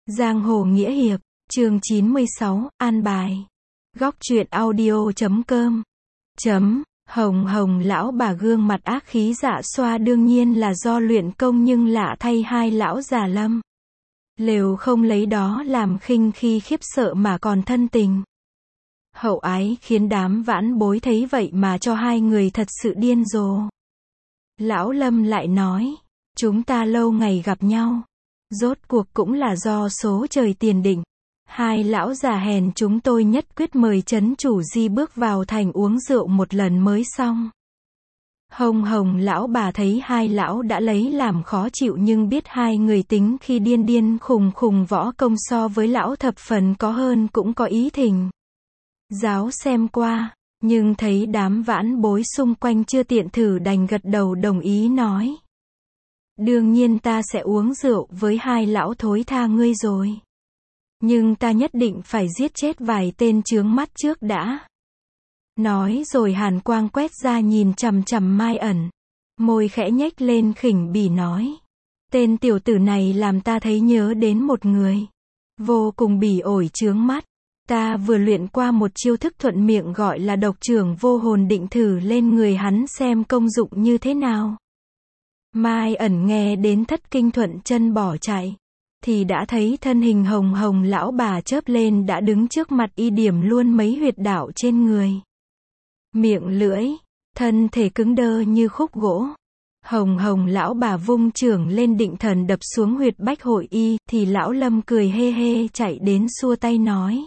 Giang hồ nghĩa hiệp, chương 96, an bài. Góc truyện audio.com. Hồng Hồng lão bà gương mặt ác khí dạ xoa đương nhiên là do luyện công, nhưng lạ thay hai lão già Lâm Lều không lấy đó làm khinh khi khiếp sợ mà còn thân tình. Hậu ái khiến đám vãn bối thấy vậy mà cho hai người thật sự điên rồ. Lão Lâm lại nói, chúng ta lâu ngày gặp nhau, rốt cuộc cũng là do số trời tiền định. Hai lão già hèn chúng tôi nhất quyết mời trấn chủ Di bước vào thành uống rượu một lần mới xong. Hồng Hồng lão bà thấy hai lão đã lấy làm khó chịu, nhưng biết hai người tính khi điên điên khùng khùng, võ công so với lão thập phần có hơn, cũng có ý thỉnh giáo xem qua, nhưng thấy đám vãn bối xung quanh chưa tiện thử đành gật đầu đồng ý nói. Đương nhiên ta sẽ uống rượu với hai lão thối tha ngươi rồi. Nhưng ta nhất định phải giết chết vài tên chướng mắt trước đã. Nói rồi hàn quang quét ra nhìn chằm chằm Mai Ẩn. Môi khẽ nhếch lên khỉnh bỉ nói. Tên tiểu tử này làm ta thấy nhớ đến một người. Vô cùng bỉ ổi chướng mắt. Ta vừa luyện qua một chiêu thức thuận miệng gọi là độc trưởng vô hồn, định thử lên người hắn xem công dụng như thế nào. Mai Ẩn nghe đến thất kinh thuận chân bỏ chạy. Thì đã thấy thân hình Hồng Hồng lão bà chớp lên đã đứng trước mặt y, điểm luôn mấy huyệt đạo trên người. Miệng lưỡi, thân thể cứng đơ như khúc gỗ. Hồng Hồng lão bà vung chưởng lên định thần đập xuống huyệt bách hội y, thì lão Lâm cười hê hê chạy đến xua tay nói.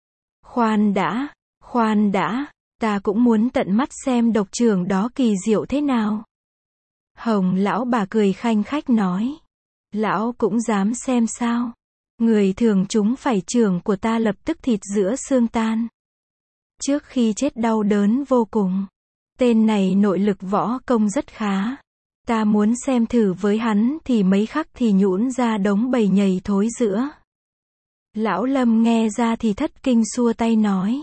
Khoan đã, ta cũng muốn tận mắt xem độc trưởng đó kỳ diệu thế nào. Hồng lão bà cười khanh khách nói. Lão cũng dám xem sao? Người thường chúng phải chưởng của ta lập tức thịt giữa xương tan. Trước khi chết đau đớn vô cùng. Tên này nội lực võ công rất khá. Ta muốn xem thử với hắn thì mấy khắc thì nhũn ra đống bầy nhầy thối giữa. Lão Lâm nghe ra thì thất kinh xua tay nói.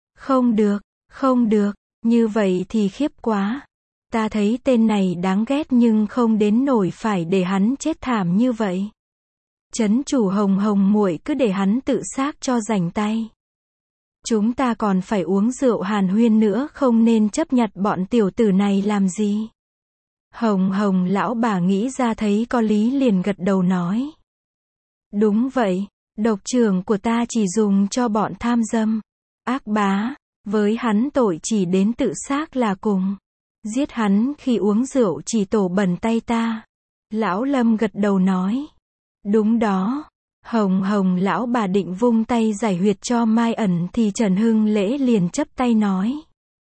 Không được, như vậy thì khiếp quá. Ta thấy tên này đáng ghét nhưng không đến nổi phải để hắn chết thảm như vậy. Trấn chủ Hồng Hồng muội cứ để hắn tự xác cho rảnh tay. Chúng ta còn phải uống rượu hàn huyên nữa, không nên chấp nhặt bọn tiểu tử này làm gì. Hồng Hồng lão bà nghĩ ra thấy có lý liền gật đầu nói. Đúng vậy, độc trưởng của ta chỉ dùng cho bọn tham dâm, ác bá, với hắn tội chỉ đến tự xác là cùng. Giết hắn khi uống rượu chỉ tổ bẩn tay ta. Lão Lâm gật đầu nói. Đúng đó. Hồng Hồng lão bà định vung tay giải huyệt cho Mai Ẩn thì Trần Hưng Lễ liền chắp tay nói.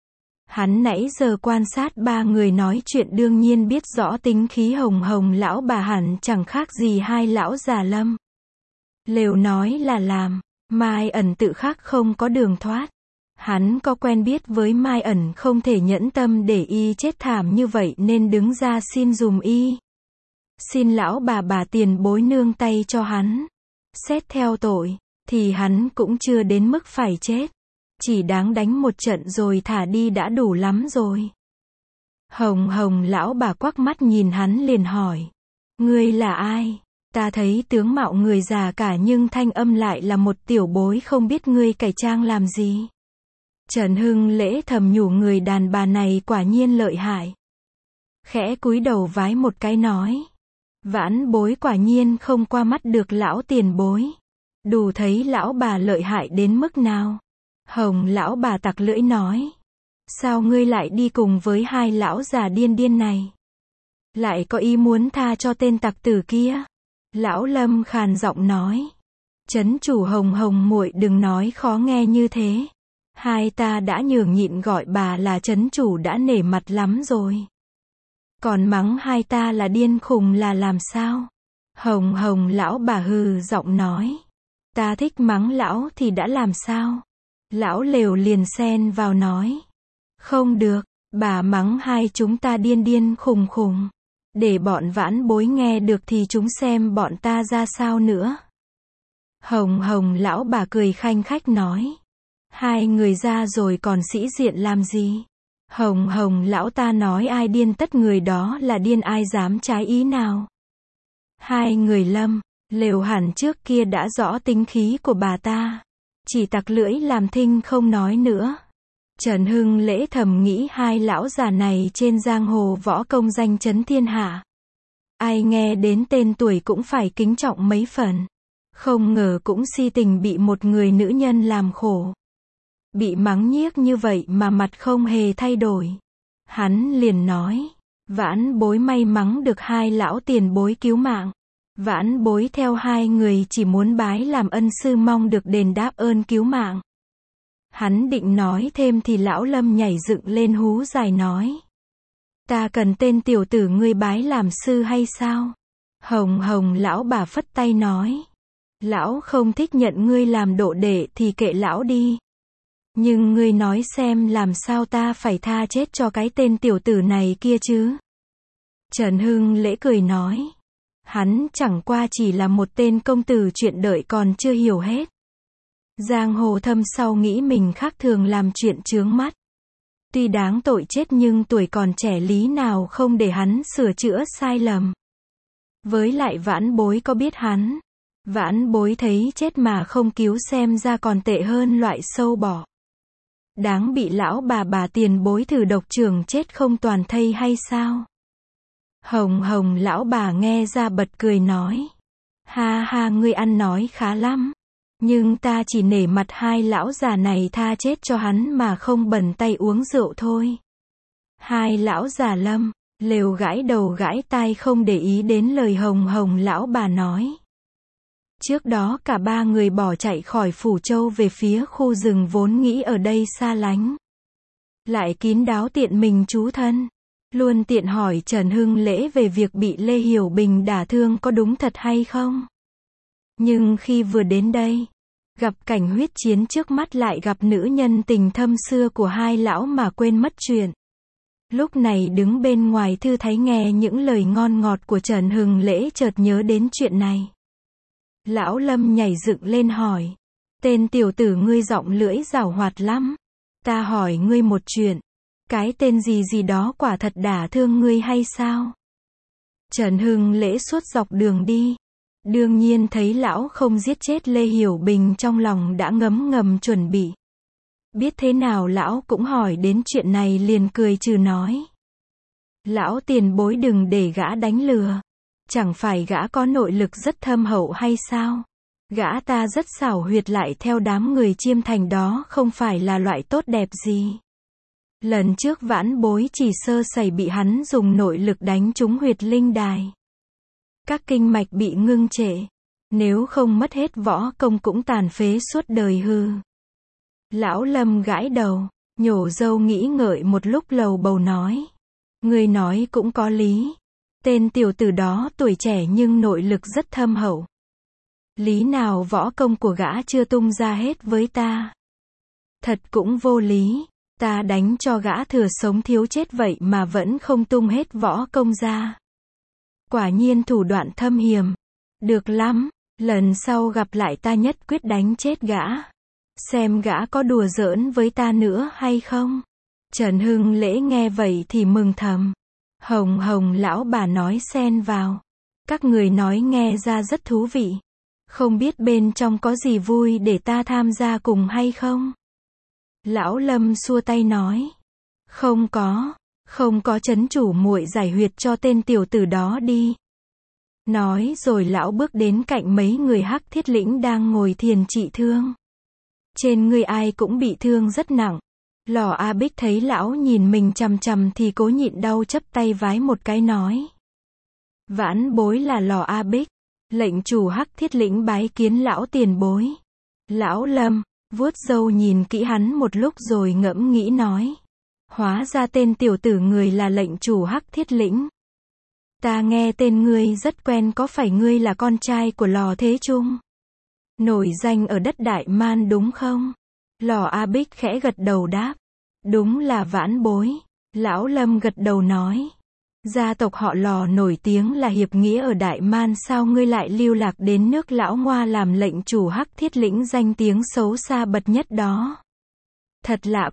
Hắn nãy giờ quan sát ba người nói chuyện đương nhiên biết rõ tính khí Hồng Hồng lão bà hẳn chẳng khác gì hai lão già Lâm Lều nói là làm. Mai Ẩn tự khắc không có đường thoát. Hắn có quen biết với Mai Ẩn, không thể nhẫn tâm để y chết thảm như vậy nên đứng ra xin dùm y. Xin lão bà tiền bối nương tay cho hắn. Xét theo tội, thì hắn cũng chưa đến mức phải chết. Chỉ đáng đánh một trận rồi thả đi đã đủ lắm rồi. Hồng Hồng lão bà quắc mắt nhìn hắn liền hỏi. Ngươi là ai? Ta thấy tướng mạo người già cả nhưng thanh âm lại là một tiểu bối, không biết ngươi cải trang làm gì. Trần Hưng Lễ thầm nhủ người đàn bà này quả nhiên lợi hại. Khẽ cúi đầu vái một cái nói. Vãn bối quả nhiên không qua mắt được lão tiền bối. Đủ thấy lão bà lợi hại đến mức nào. Hồng lão bà tặc lưỡi nói. Sao ngươi lại đi cùng với hai lão già điên điên này? Lại có ý muốn tha cho tên tặc tử kia? Lão Lâm khàn giọng nói. Trấn chủ Hồng Hồng muội đừng nói khó nghe như thế. Hai ta đã nhường nhịn gọi bà là trấn chủ đã nể mặt lắm rồi. Còn mắng hai ta là điên khùng là làm sao? Hồng Hồng lão bà hừ giọng nói. Ta thích mắng lão thì đã làm sao? Lão Lều liền xen vào nói. Không được, bà mắng hai chúng ta điên điên khùng khùng. Để bọn vãn bối nghe được thì chúng xem bọn ta ra sao nữa. Hồng Hồng lão bà cười khanh khách nói. Hai người ra rồi còn sĩ diện làm gì? Hồng Hồng lão ta nói ai điên tất người đó là điên, ai dám trái ý nào? Hai người Lâm Lều hẳn trước kia đã rõ tính khí của bà ta. Chỉ tặc lưỡi làm thinh không nói nữa. Trần Hưng Lễ thầm nghĩ hai lão già này trên giang hồ võ công danh chấn thiên hạ. Ai nghe đến tên tuổi cũng phải kính trọng mấy phần. Không ngờ cũng si tình bị một người nữ nhân làm khổ. Bị mắng nhiếc như vậy mà mặt không hề thay đổi. Hắn liền nói, vãn bối may mắn được hai lão tiền bối cứu mạng. Vãn bối theo hai người chỉ muốn bái làm ân sư, mong được đền đáp ơn cứu mạng. Hắn định nói thêm thì lão Lâm nhảy dựng lên hú dài nói. Ta cần tên tiểu tử ngươi bái làm sư hay sao? Hồng Hồng lão bà phất tay nói. Lão không thích nhận ngươi làm độ đệ thì kệ lão đi. Nhưng ngươi nói xem làm sao ta phải tha chết cho cái tên tiểu tử này kia chứ? Trần Hưng Lễ cười nói. Hắn chẳng qua chỉ là một tên công tử chuyện đợi còn chưa hiểu hết. Giang hồ thâm sau nghĩ mình khác thường làm chuyện chướng mắt. Tuy đáng tội chết nhưng tuổi còn trẻ lý nào không để hắn sửa chữa sai lầm. Với lại vãn bối có biết hắn. Vãn bối thấy chết mà không cứu xem ra còn tệ hơn loại sâu bọ. Đáng bị lão bà tiền bối thử độc trưởng chết không toàn thây hay sao? Hồng Hồng lão bà nghe ra bật cười nói. Ha ha, ngươi ăn nói khá lắm. Nhưng ta chỉ nể mặt hai lão già này tha chết cho hắn mà không bẩn tay uống rượu thôi. Hai lão già Lâm, lều gãi đầu gãi tai không để ý đến lời Hồng Hồng lão bà nói. Trước đó cả ba người bỏ chạy khỏi Phủ Châu về phía khu rừng vốn nghĩ ở đây xa lánh. Lại kín đáo tiện mình trú thân. Luôn tiện hỏi Trần Hưng Lễ về việc bị Lê Hiểu Bình đả thương có đúng thật hay không. Nhưng khi vừa đến đây, gặp cảnh huyết chiến trước mắt lại gặp nữ nhân tình thâm xưa của hai lão mà quên mất chuyện. Lúc này đứng bên ngoài thư thái nghe những lời ngon ngọt của Trần Hưng Lễ chợt nhớ đến chuyện này. Lão Lâm nhảy dựng lên hỏi. Tên tiểu tử ngươi giọng lưỡi giảo hoạt lắm. Ta hỏi ngươi một chuyện. Cái tên gì gì đó quả thật đả thương ngươi hay sao? Trần Hưng Lễ suốt dọc đường đi. Đương nhiên thấy lão không giết chết Lê Hiểu Bình trong lòng đã ngấm ngầm chuẩn bị. Biết thế nào lão cũng hỏi đến chuyện này liền cười trừ nói. Lão tiền bối đừng để gã đánh lừa. Chẳng phải gã có nội lực rất thâm hậu hay sao? Gã ta rất xảo huyệt lại theo đám người Chiêm Thành đó không phải là loại tốt đẹp gì. Lần trước vãn bối chỉ sơ sẩy bị hắn dùng nội lực đánh trúng huyệt linh đài. Các kinh mạch bị ngưng trệ. Nếu không mất hết võ công cũng tàn phế suốt đời hư. Lão Lâm gãi đầu, nhổ râu nghĩ ngợi một lúc lầu bầu nói. Người nói cũng có lý. Tên tiểu tử đó tuổi trẻ nhưng nội lực rất thâm hậu. Lý nào võ công của gã chưa tung ra hết với ta. Thật cũng vô lý. Ta đánh cho gã thừa sống thiếu chết vậy mà vẫn không tung hết võ công ra. Quả nhiên thủ đoạn thâm hiểm. Được lắm, lần sau gặp lại ta nhất quyết đánh chết gã. Xem gã có đùa giỡn với ta nữa hay không. Trần Hưng Lễ nghe vậy thì mừng thầm. Hồng Hồng lão bà nói xen vào. Các người nói nghe ra rất thú vị. Không biết bên trong có gì vui để ta tham gia cùng hay không? Lão Lâm xua tay nói. Không có trấn chủ muội giải huyệt cho tên tiểu tử đó đi. Nói rồi lão bước đến cạnh mấy người Hắc Thiết Lĩnh đang ngồi thiền trị thương. Trên người ai cũng bị thương rất nặng. Lò A Bích thấy lão nhìn mình chằm chằm thì cố nhịn đau chắp tay vái một cái nói. Vãn bối là Lò A Bích. Lệnh chủ Hắc Thiết Lĩnh bái kiến lão tiền bối. Lão Lâm vuốt râu nhìn kỹ hắn một lúc rồi ngẫm nghĩ nói. Hóa ra tên tiểu tử người là lệnh chủ Hắc Thiết Lĩnh. Ta nghe tên ngươi rất quen, có phải ngươi là con trai của Lò Thế Trung? Nổi danh ở đất Đại Man đúng không? Lò A Bích khẽ gật đầu đáp. Đúng là vãn bối. Lão Lâm gật đầu nói. Gia tộc họ Lò nổi tiếng là hiệp nghĩa ở Đại Man, sao ngươi lại lưu lạc đến nước Lão Ngoa làm lệnh chủ Hắc Thiết Lĩnh danh tiếng xấu xa bậc nhất đó? Thật lạ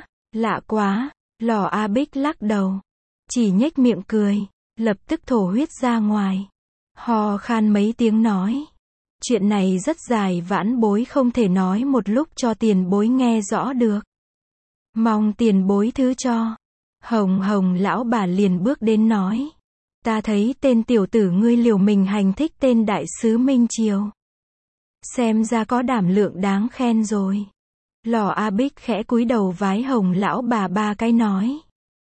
quá. Lò A Bích lắc đầu. Chỉ nhếch miệng cười, lập tức thổ huyết ra ngoài. Ho khan mấy tiếng nói. Chuyện này rất dài, vãn bối không thể nói một lúc cho tiền bối nghe rõ được. Mong tiền bối thứ cho. Hồng Hồng lão bà liền bước đến nói. Ta thấy tên tiểu tử ngươi liều mình hành thích tên đại sứ Minh Triều. Xem ra có đảm lượng đáng khen rồi. Lò A Bích khẽ cúi đầu vái Hồng lão bà ba cái nói.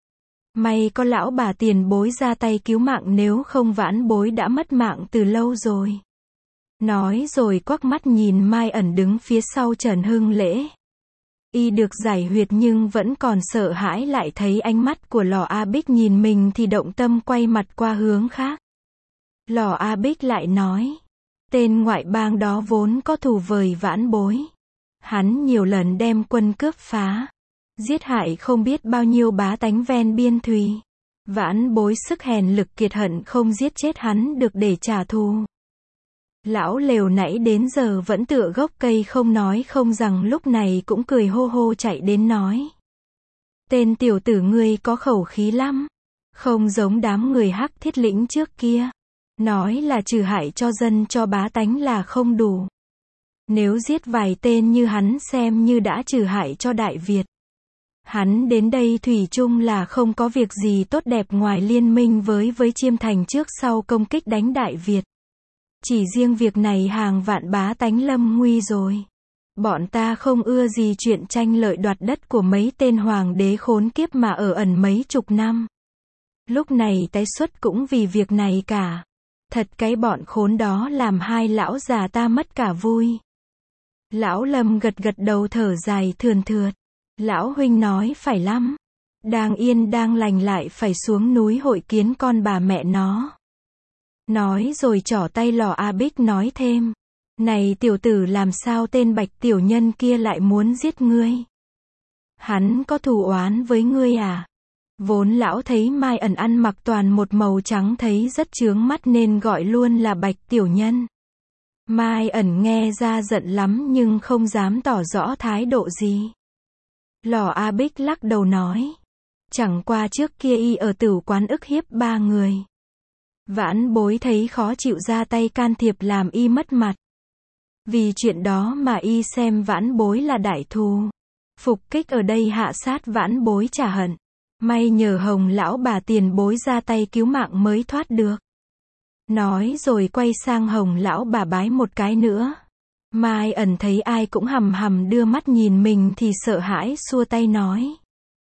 May có lão bà tiền bối ra tay cứu mạng, nếu không vãn bối đã mất mạng từ lâu rồi. Nói rồi quắc mắt nhìn Mai Ẩn đứng phía sau Trần Hưng Lễ. Y được giải huyệt nhưng vẫn còn sợ hãi, lại thấy ánh mắt của Lò A Bích nhìn mình thì động tâm quay mặt qua hướng khác. Lò A Bích lại nói. Tên ngoại bang đó vốn có thù với vãn bối. Hắn nhiều lần đem quân cướp phá, giết hại không biết bao nhiêu bá tánh ven biên thùy. Vãn bối sức hèn lực kiệt, hận không giết chết hắn được để trả thù. Lão lều nãy đến giờ vẫn tựa gốc cây không nói không rằng, lúc này cũng cười hô hô chạy đến nói. Tên tiểu tử ngươi có khẩu khí lắm. Không giống đám người Hắc Thiết Lĩnh trước kia. Nói là trừ hại cho dân cho bá tánh là không đủ. Nếu giết vài tên như hắn xem như đã trừ hại cho Đại Việt. Hắn đến đây thủy chung là không có việc gì tốt đẹp ngoài liên minh với Chiêm Thành trước sau công kích đánh Đại Việt. Chỉ riêng việc này hàng vạn bá tánh lâm nguy rồi. Bọn ta không ưa gì chuyện tranh lợi đoạt đất của mấy tên hoàng đế khốn kiếp mà ở ẩn mấy chục năm. Lúc này tái xuất cũng vì việc này cả. Thật cái bọn khốn đó làm hai lão già ta mất cả vui. Lão Lâm gật gật đầu thở dài thườn thượt. Lão huynh nói phải lắm. Đang yên đang lành lại phải xuống núi hội kiến con bà mẹ nó. Nói rồi trỏ tay Lò A Bích nói thêm. Này tiểu tử, làm sao tên Bạch tiểu nhân kia lại muốn giết ngươi? Hắn có thù oán với ngươi à? Vốn lão thấy Mai Ẩn ăn mặc toàn một màu trắng thấy rất chướng mắt nên gọi luôn là Bạch tiểu nhân. Mai Ẩn nghe ra giận lắm nhưng không dám tỏ rõ thái độ gì. Lò A Bích lắc đầu nói. Chẳng qua trước kia y ở tửu quán ức hiếp 3 người. Vãn bối thấy khó chịu ra tay can thiệp làm y mất mặt. Vì chuyện đó mà y xem vãn bối là đại thù. Phục kích ở đây hạ sát vãn bối trả hận. May nhờ Hồng lão bà tiền bối ra tay cứu mạng mới thoát được. Nói rồi quay sang Hồng lão bà bái một cái nữa. Mai Ẩn thấy ai cũng hầm hầm đưa mắt nhìn mình thì sợ hãi xua tay nói.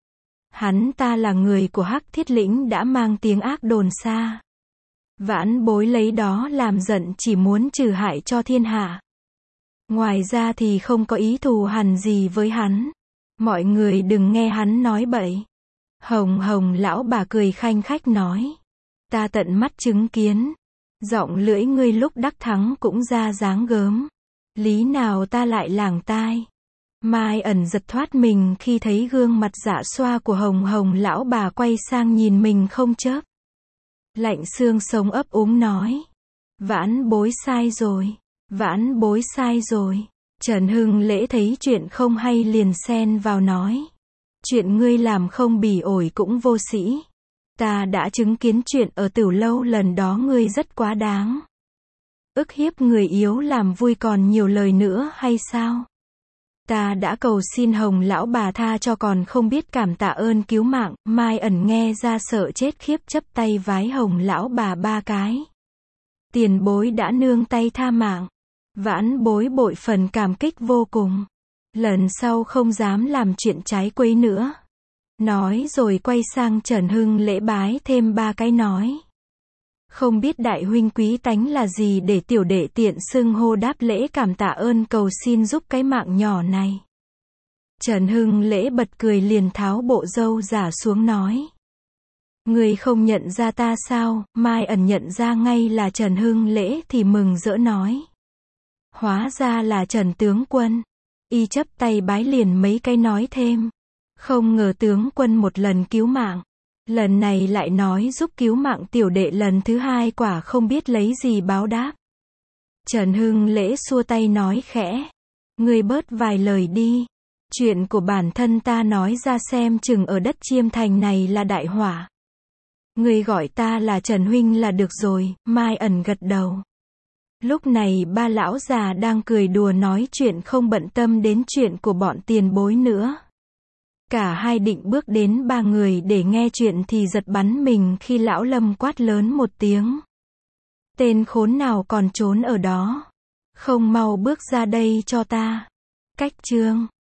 Hắn ta là người của Hắc Thiết Lĩnh đã mang tiếng ác đồn xa. Vãn bối lấy đó làm giận, chỉ muốn trừ hại cho thiên hạ. Ngoài ra thì không có ý thù hằn gì với hắn. Mọi người đừng nghe hắn nói bậy. Hồng Hồng lão bà cười khanh khách nói. Ta tận mắt chứng kiến. Giọng lưỡi ngươi lúc đắc thắng cũng ra dáng gớm. Lý nào ta lại làng tai. Mai Ẩn giật thoát mình khi thấy gương mặt dạ xoa của Hồng Hồng lão bà quay sang nhìn mình không chớp. Lạnh xương sống ấp úng nói. Vãn bối sai rồi. Vãn bối sai rồi. Trần Hưng Lễ thấy chuyện không hay liền xen vào nói. Chuyện ngươi làm không bỉ ổi cũng vô sĩ. Ta đã chứng kiến chuyện ở Tửu Lâu lần đó, ngươi rất quá đáng. Ức hiếp người yếu làm vui còn nhiều lời nữa hay sao? Ta đã cầu xin Hồng lão bà tha cho còn không biết cảm tạ ơn cứu mạng. Mai Ẩn nghe ra sợ chết khiếp chấp tay vái Hồng lão bà 3 cái. Tiền bối đã nương tay tha mạng. Vãn bối bội phần cảm kích vô cùng. Lần sau không dám làm chuyện trái quấy nữa. Nói rồi quay sang Trần Hưng Lễ bái thêm 3 cái nói. Không biết đại huynh quý tánh là gì để tiểu đệ tiện xưng hô đáp lễ cảm tạ ơn cầu xin giúp cái mạng nhỏ này. Trần Hưng Lễ bật cười liền tháo bộ râu giả xuống nói. Người không nhận ra ta sao? Mai Ẩn nhận ra ngay là Trần Hưng Lễ thì mừng rỡ nói. Hóa ra là Trần tướng quân. Y chấp tay bái liền mấy cái nói thêm. Không ngờ tướng quân một lần cứu mạng. Lần này lại nói giúp cứu mạng tiểu đệ lần thứ 2, quả không biết lấy gì báo đáp. Trần Hưng Lễ xua tay nói khẽ. Ngươi bớt vài lời đi. Chuyện của bản thân ta nói ra xem chừng ở đất Chiêm Thành này là đại họa. Ngươi gọi ta là Trần huynh là được rồi, Mai Ẩn gật đầu. Lúc này ba lão già đang cười đùa nói chuyện không bận tâm đến chuyện của bọn tiền bối nữa. Cả hai định bước đến ba người để nghe chuyện thì giật bắn mình khi lão Lâm quát lớn một tiếng. Tên khốn nào còn trốn ở đó? Không mau bước ra đây cho ta. Cách chương